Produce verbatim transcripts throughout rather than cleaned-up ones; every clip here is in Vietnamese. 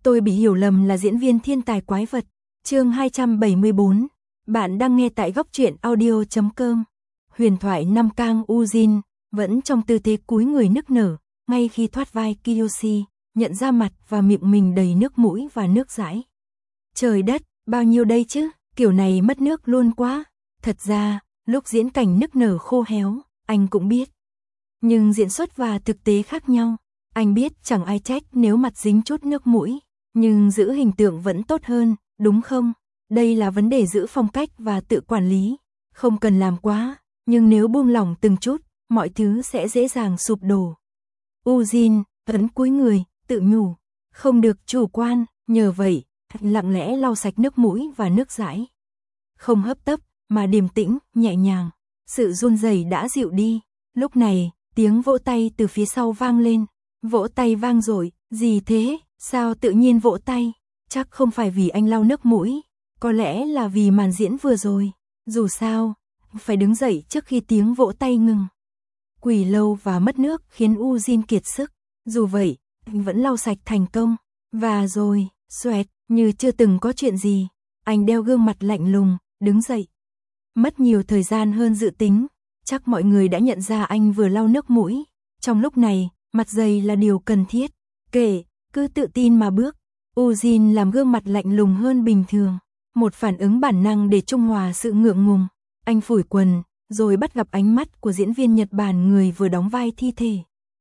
Tôi bị hiểu lầm là diễn viên thiên tài quái vật. Chương hai trăm bảy mươi bốn. Bạn đang nghe tại góc truyện audio chấm com. Huyền thoại năm Kang Ujin vẫn trong tư thế cúi người nức nở, ngay khi thoát vai Kiyoshi, nhận ra mặt và miệng mình đầy nước mũi và nước dãi. Trời đất, bao nhiêu đây chứ, kiểu này mất nước luôn quá. Thật ra, lúc diễn cảnh nức nở khô héo, anh cũng biết. Nhưng diễn xuất và thực tế khác nhau. Anh biết chẳng ai trách nếu mặt dính chút nước mũi, nhưng giữ hình tượng vẫn tốt hơn, đúng không? Đây là vấn đề giữ phong cách và tự quản lý. Không cần làm quá, nhưng nếu buông lỏng từng chút, mọi thứ sẽ dễ dàng sụp đổ. Ujin ấn cúi người, tự nhủ, không được chủ quan, nhờ vậy, lặng lẽ lau sạch nước mũi và nước dãi. Không hấp tấp, mà điềm tĩnh, nhẹ nhàng. Sự run rẩy đã dịu đi. Lúc này, tiếng vỗ tay từ phía sau vang lên. Vỗ tay vang dội, gì thế, sao tự nhiên vỗ tay? Chắc không phải vì anh lau nước mũi, có lẽ là vì màn diễn vừa rồi. Dù sao, phải đứng dậy trước khi tiếng vỗ tay ngừng. Quỳ lâu và mất nước khiến Ujin kiệt sức. Dù vậy, anh vẫn lau sạch thành công. Và rồi, xoẹt, như chưa từng có chuyện gì. Anh đeo gương mặt lạnh lùng, đứng dậy. Mất nhiều thời gian hơn dự tính. Chắc mọi người đã nhận ra anh vừa lau nước mũi. Trong lúc này, mặt dày là điều cần thiết. Kệ, cứ tự tin mà bước. Ujin làm gương mặt lạnh lùng hơn bình thường. Một phản ứng bản năng để trung hòa sự ngượng ngùng. Anh phủi quần, rồi bắt gặp ánh mắt của diễn viên Nhật Bản người vừa đóng vai thi thể.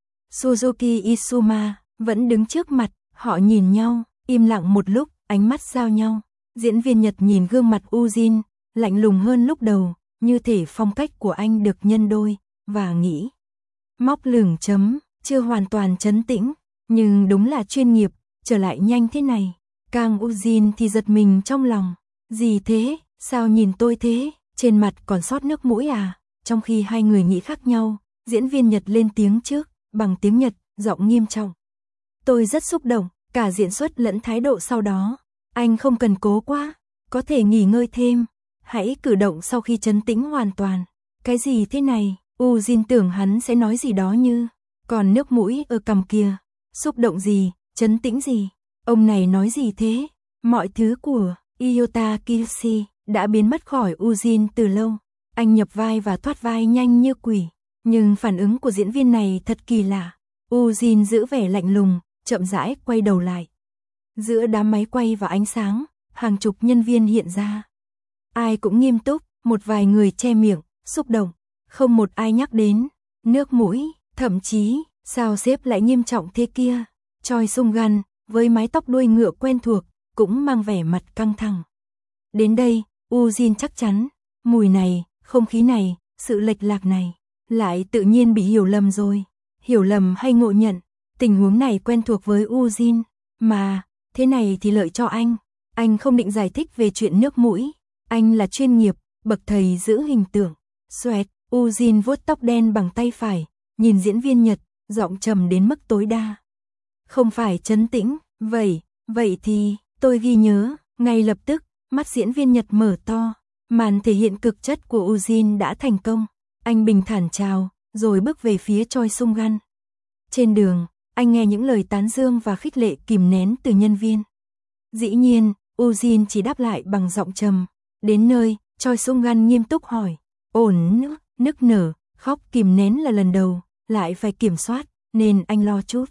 Suzuki Isuma vẫn đứng trước mặt, họ nhìn nhau, im lặng một lúc, ánh mắt giao nhau. Diễn viên Nhật nhìn gương mặt Ujin, lạnh lùng hơn lúc đầu, như thể phong cách của anh được nhân đôi, và nghĩ. Móc lửng chấm, chưa hoàn toàn trấn tĩnh, nhưng đúng là chuyên nghiệp, trở lại nhanh thế này. Kang Ujin thì giật mình trong lòng. Gì thế, sao nhìn tôi thế, trên mặt còn sót nước mũi à? Trong khi hai người nghĩ khác nhau, diễn viên Nhật lên tiếng trước, bằng tiếng Nhật, giọng nghiêm trọng. Tôi rất xúc động, cả diễn xuất lẫn thái độ sau đó. Anh không cần cố quá, có thể nghỉ ngơi thêm. Hãy cử động sau khi trấn tĩnh hoàn toàn. Cái gì thế này? Ujin tưởng hắn sẽ nói gì đó như, còn nước mũi ở cằm kia. Xúc động gì, trấn tĩnh gì? Ông này nói gì thế? Mọi thứ của Iota Kiyoshi đã biến mất khỏi Ujin từ lâu. Anh nhập vai và thoát vai nhanh như quỷ. Nhưng phản ứng của diễn viên này thật kỳ lạ. Ujin giữ vẻ lạnh lùng, chậm rãi quay đầu lại. Giữa đám máy quay và ánh sáng, hàng chục nhân viên hiện ra. Ai cũng nghiêm túc, một vài người che miệng, xúc động. Không một ai nhắc đến nước mũi, thậm chí, sao sếp lại nghiêm trọng thế kia. Choi Sung-gun, với mái tóc đuôi ngựa quen thuộc, cũng mang vẻ mặt căng thẳng. Đến đây, Ujin chắc chắn, mùi này, không khí này, sự lệch lạc này, lại tự nhiên bị hiểu lầm rồi. Hiểu lầm hay ngộ nhận, tình huống này quen thuộc với Ujin, mà, thế này thì lợi cho anh. Anh không định giải thích về chuyện nước mũi, anh là chuyên nghiệp, bậc thầy giữ hình tượng. Xoẹt, Ujin vuốt tóc đen bằng tay phải, nhìn diễn viên Nhật, giọng trầm đến mức tối đa. Không phải trấn tĩnh, vậy, vậy thì, tôi ghi nhớ, ngay lập tức, mắt diễn viên Nhật mở to, màn thể hiện cực chất của Ujin đã thành công. Anh bình thản chào, rồi bước về phía Choi Sung-gun. Trên đường, anh nghe những lời tán dương và khích lệ kìm nén từ nhân viên. Dĩ nhiên, Ujin chỉ đáp lại bằng giọng trầm. Đến nơi, Choi Sung-gun nghiêm túc hỏi, ổn nữa, nức nở, khóc kìm nén là lần đầu, lại phải kiểm soát, nên anh lo chút.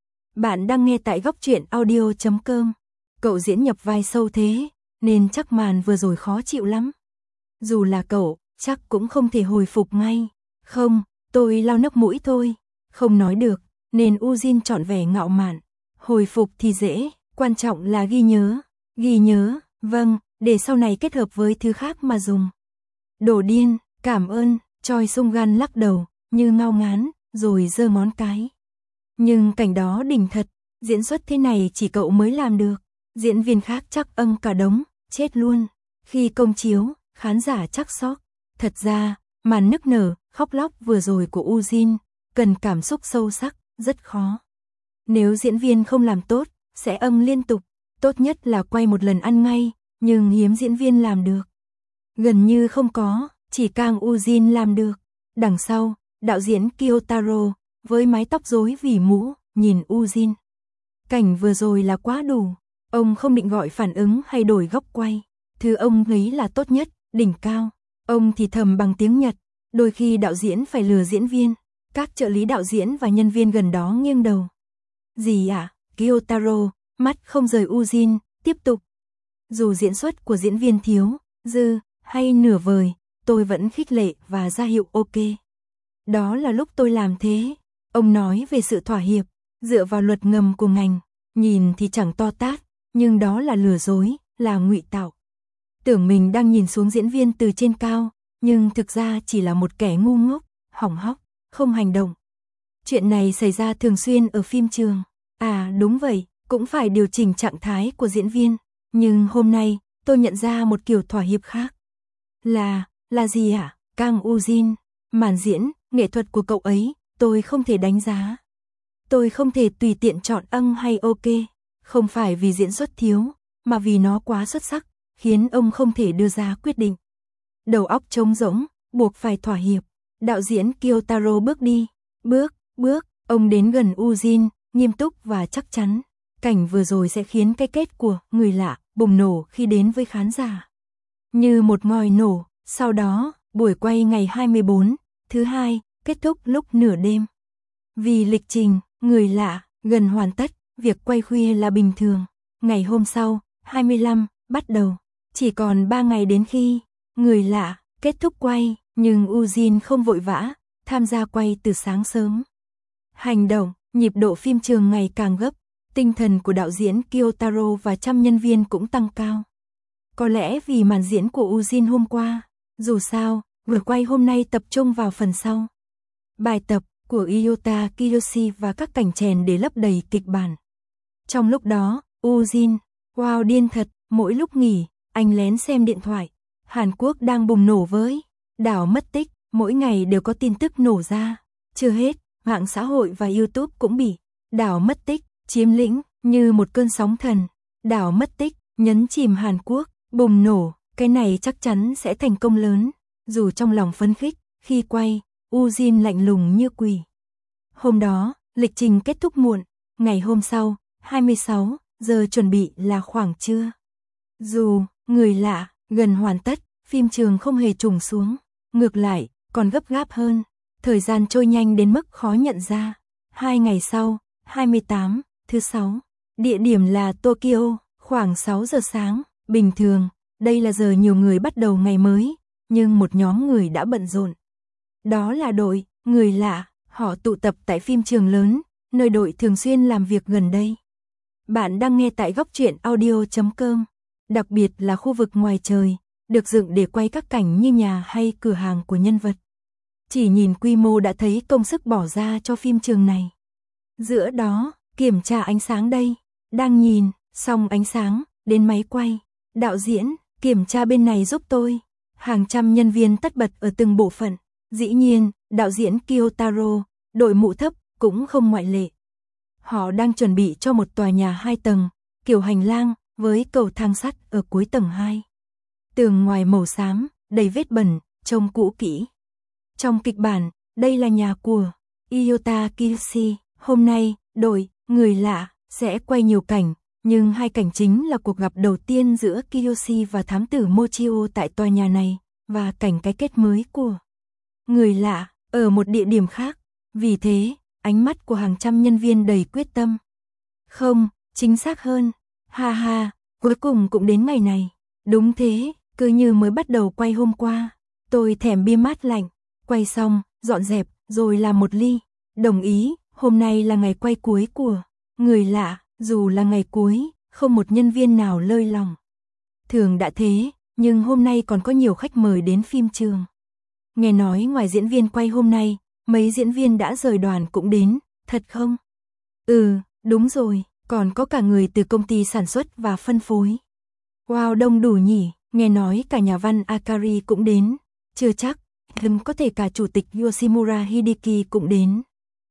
Bạn đang nghe tại góc truyện audio chấm com. Cậu diễn nhập vai sâu thế, nên chắc màn vừa rồi khó chịu lắm. Dù là cậu, chắc cũng không thể hồi phục ngay. Không, tôi lau nước mũi thôi. Không nói được, nên Ujin chọn vẻ ngạo mạn. Hồi phục thì dễ, quan trọng là ghi nhớ. Ghi nhớ, vâng, để sau này kết hợp với thứ khác mà dùng. Đồ điên, cảm ơn, Choi Sung-gun lắc đầu, như ngao ngán, rồi giơ ngón cái. Nhưng cảnh đó đỉnh thật, diễn xuất thế này chỉ cậu mới làm được. Diễn viên khác chắc âng cả đống, chết luôn. Khi công chiếu, khán giả chắc sốc. Thật ra, màn nức nở, khóc lóc vừa rồi của Ujin, cần cảm xúc sâu sắc, rất khó. Nếu diễn viên không làm tốt, sẽ âng liên tục. Tốt nhất là quay một lần ăn ngay, nhưng hiếm diễn viên làm được. Gần như không có, chỉ Kang Ujin làm được. Đằng sau, đạo diễn Kyotaro, với mái tóc rối vì mũ, nhìn Ujin. Cảnh vừa rồi là quá đủ. Ông không định gọi phản ứng hay đổi góc quay. Thứ ông nghĩ là tốt nhất, đỉnh cao. Ông thì thầm bằng tiếng Nhật. Đôi khi đạo diễn phải lừa diễn viên. Các trợ lý đạo diễn và nhân viên gần đó nghiêng đầu. Gì ạ? À? Gyotaro, mắt không rời Ujin, tiếp tục. Dù diễn xuất của diễn viên thiếu, dư, hay nửa vời, tôi vẫn khích lệ và ra hiệu ok. Đó là lúc tôi làm thế. Ông nói về sự thỏa hiệp, dựa vào luật ngầm của ngành. Nhìn thì chẳng to tát, nhưng đó là lừa dối, là ngụy tạo. Tưởng mình đang nhìn xuống diễn viên từ trên cao, nhưng thực ra chỉ là một kẻ ngu ngốc, hỏng hóc, không hành động. Chuyện này xảy ra thường xuyên ở phim trường. À đúng vậy, cũng phải điều chỉnh trạng thái của diễn viên. Nhưng hôm nay, tôi nhận ra một kiểu thỏa hiệp khác. Là, là gì hả? Kang Ujin, màn diễn, nghệ thuật của cậu ấy, tôi không thể đánh giá. Tôi không thể tùy tiện chọn âng hay ok. Không phải vì diễn xuất thiếu, mà vì nó quá xuất sắc, khiến ông không thể đưa ra quyết định. Đầu óc trống rỗng, buộc phải thỏa hiệp. Đạo diễn Gyotaro bước đi, bước, bước, ông đến gần Ujin, nghiêm túc và chắc chắn. Cảnh vừa rồi sẽ khiến cái kết của người lạ bùng nổ khi đến với khán giả. Như một ngòi nổ, sau đó, buổi quay ngày hai mươi bốn, thứ hai, kết thúc lúc nửa đêm. Vì lịch trình, người lạ, gần hoàn tất, việc quay khuya là bình thường. Ngày hôm sau, hai mươi lăm, bắt đầu. Chỉ còn ba ngày đến khi, người lạ, kết thúc quay, nhưng Ujin không vội vã, tham gia quay từ sáng sớm. Hành động, nhịp độ phim trường ngày càng gấp, tinh thần của đạo diễn Gyotaro và trăm nhân viên cũng tăng cao. Có lẽ vì màn diễn của Ujin hôm qua, dù sao, vừa quay hôm nay tập trung vào phần sau. Bài tập của Iota Kiyoshi và các cảnh chèn để lấp đầy kịch bản. Trong lúc đó, Ujin, wow điên thật, mỗi lúc nghỉ, anh lén xem điện thoại. Hàn Quốc đang bùng nổ với đảo mất tích, mỗi ngày đều có tin tức nổ ra. Chưa hết, mạng xã hội và YouTube cũng bị đảo mất tích, chiếm lĩnh, như một cơn sóng thần. Đảo mất tích, nhấn chìm Hàn Quốc, bùng nổ, cái này chắc chắn sẽ thành công lớn. Dù trong lòng phấn khích, khi quay, Ujin lạnh lùng như quỷ. Hôm đó, lịch trình kết thúc muộn, ngày hôm sau, hai mươi sáu giờ chuẩn bị là khoảng trưa. Dù, người lạ, gần hoàn tất, phim trường không hề trùng xuống. Ngược lại, còn gấp gáp hơn. Thời gian trôi nhanh đến mức khó nhận ra. Hai ngày sau, hai mươi tám, thứ sáu. Địa điểm là Tokyo, khoảng sáu giờ sáng. Bình thường, đây là giờ nhiều người bắt đầu ngày mới. Nhưng một nhóm người đã bận rộn. Đó là đội, người lạ, họ tụ tập tại phim trường lớn, nơi đội thường xuyên làm việc gần đây. Bạn đang nghe tại góc truyện audio chấm com. Đặc biệt là khu vực ngoài trời, được dựng để quay các cảnh như nhà hay cửa hàng của nhân vật. Chỉ nhìn quy mô đã thấy công sức bỏ ra cho phim trường này. Giữa đó, kiểm tra ánh sáng đây. Đang nhìn, xong ánh sáng, đến máy quay. Đạo diễn, kiểm tra bên này giúp tôi. Hàng trăm nhân viên tất bật ở từng bộ phận. Dĩ nhiên, đạo diễn Gyotaro, đội mũ thấp, cũng không ngoại lệ. Họ đang chuẩn bị cho một tòa nhà hai tầng, kiểu hành lang, với cầu thang sắt ở cuối tầng hai. Tường ngoài màu xám, đầy vết bẩn, trông cũ kỹ. Trong kịch bản, đây là nhà của Iota Kiyoshi. Hôm nay, đội, người lạ, sẽ quay nhiều cảnh, nhưng hai cảnh chính là cuộc gặp đầu tiên giữa Kiyoshi và thám tử Mochio tại tòa nhà này, và cảnh cái kết mới của người lạ, ở một địa điểm khác. Vì thế, ánh mắt của hàng trăm nhân viên đầy quyết tâm. Không, chính xác hơn, ha ha, cuối cùng cũng đến ngày này. Đúng thế, cứ như mới bắt đầu quay hôm qua. Tôi thèm bia mát lạnh, quay xong, dọn dẹp, rồi làm một ly. Đồng ý, hôm nay là ngày quay cuối của người lạ, dù là ngày cuối, không một nhân viên nào lơi lòng. Thường đã thế, nhưng hôm nay còn có nhiều khách mời đến phim trường. Nghe nói ngoài diễn viên quay hôm nay, mấy diễn viên đã rời đoàn cũng đến, thật không? Ừ, đúng rồi, còn có cả người từ công ty sản xuất và phân phối. Wow, đông đủ nhỉ, nghe nói cả nhà văn Akari cũng đến, chưa chắc, hừm có thể cả chủ tịch Yoshimura Hideki cũng đến.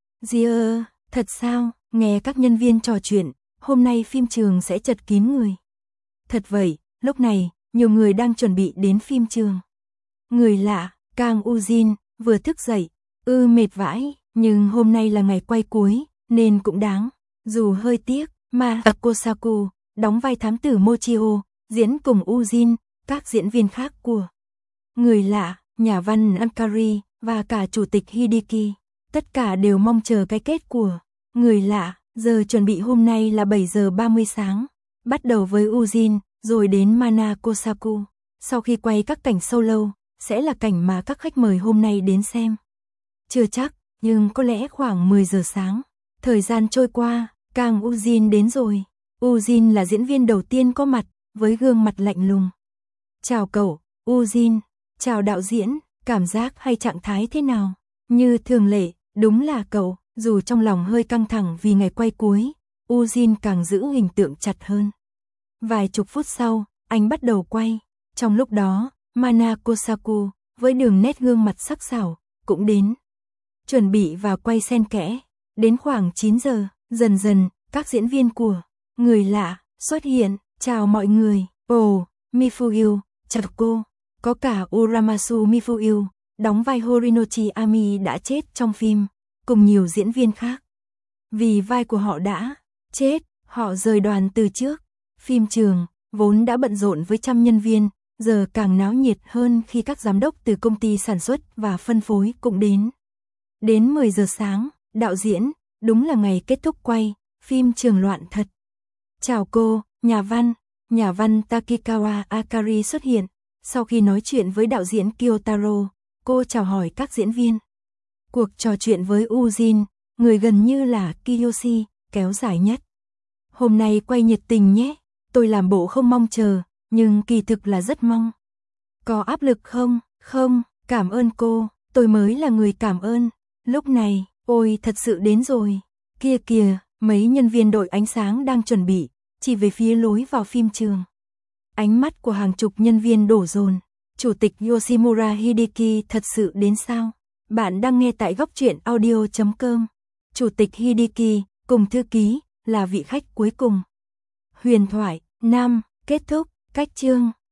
Dìa, thật sao, nghe các nhân viên trò chuyện, hôm nay phim trường sẽ chật kín người. Thật vậy, lúc này, nhiều người đang chuẩn bị đến phim trường. Người lạ, Kang Ujin, vừa thức dậy, ư mệt vãi, nhưng hôm nay là ngày quay cuối, nên cũng đáng, dù hơi tiếc, Ma Kosaku, đóng vai thám tử Mochio, diễn cùng Ujin, các diễn viên khác của Người lạ, nhà văn Ankari, và cả chủ tịch Hideki. Tất cả đều mong chờ cái kết của Người lạ. Giờ chuẩn bị hôm nay là bảy giờ ba mươi sáng. Bắt đầu với Ujin, rồi đến Mana Kosaku. Sau khi quay các cảnh solo, sẽ là cảnh mà các khách mời hôm nay đến xem. Chưa chắc, nhưng có lẽ khoảng mười giờ sáng. Thời gian trôi qua, Kang Ujin đến rồi. Ujin là diễn viên đầu tiên có mặt, với gương mặt lạnh lùng. Chào cậu, Ujin. Chào đạo diễn, cảm giác hay trạng thái thế nào? Như thường lệ, đúng là cậu, dù trong lòng hơi căng thẳng vì ngày quay cuối, Ujin càng giữ hình tượng chặt hơn. Vài chục phút sau, anh bắt đầu quay. Trong lúc đó, Mana Kosaku, với đường nét gương mặt sắc sảo, cũng đến. Chuẩn bị và quay xen kẽ. Đến khoảng chín giờ, dần dần, các diễn viên của Người lạ xuất hiện. Chào mọi người. Ồ, Mifuyu, chào cô. Có cả Uramasu Mifuyu, đóng vai Horinochi Ami đã chết trong phim, cùng nhiều diễn viên khác. Vì vai của họ đã chết, họ rời đoàn từ trước. Phim trường, vốn đã bận rộn với trăm nhân viên, giờ càng náo nhiệt hơn khi các giám đốc từ công ty sản xuất và phân phối cũng đến. Đến mười giờ sáng, đạo diễn, đúng là ngày kết thúc quay, phim trường loạn thật. Chào cô, nhà văn, nhà văn Takikawa Akari xuất hiện. Sau khi nói chuyện với đạo diễn Kyotaro, cô chào hỏi các diễn viên. Cuộc trò chuyện với Ujin, người gần như là Kiyoshi, kéo dài nhất. Hôm nay quay nhiệt tình nhé, tôi làm bộ không mong chờ, nhưng kỳ thực là rất mong. Có áp lực không? Không, cảm ơn cô, tôi mới là người cảm ơn. Lúc này, ôi thật sự đến rồi. Kia kìa, mấy nhân viên đội ánh sáng đang chuẩn bị, chỉ về phía lối vào phim trường. Ánh mắt của hàng chục nhân viên đổ dồn. Chủ tịch Yoshimura Hideki thật sự đến sao? Bạn đang nghe tại góc truyện audio chấm com. Chủ tịch Hideki, cùng thư ký, là vị khách cuối cùng. Huyền thoại, năm, kết thúc, cách chương.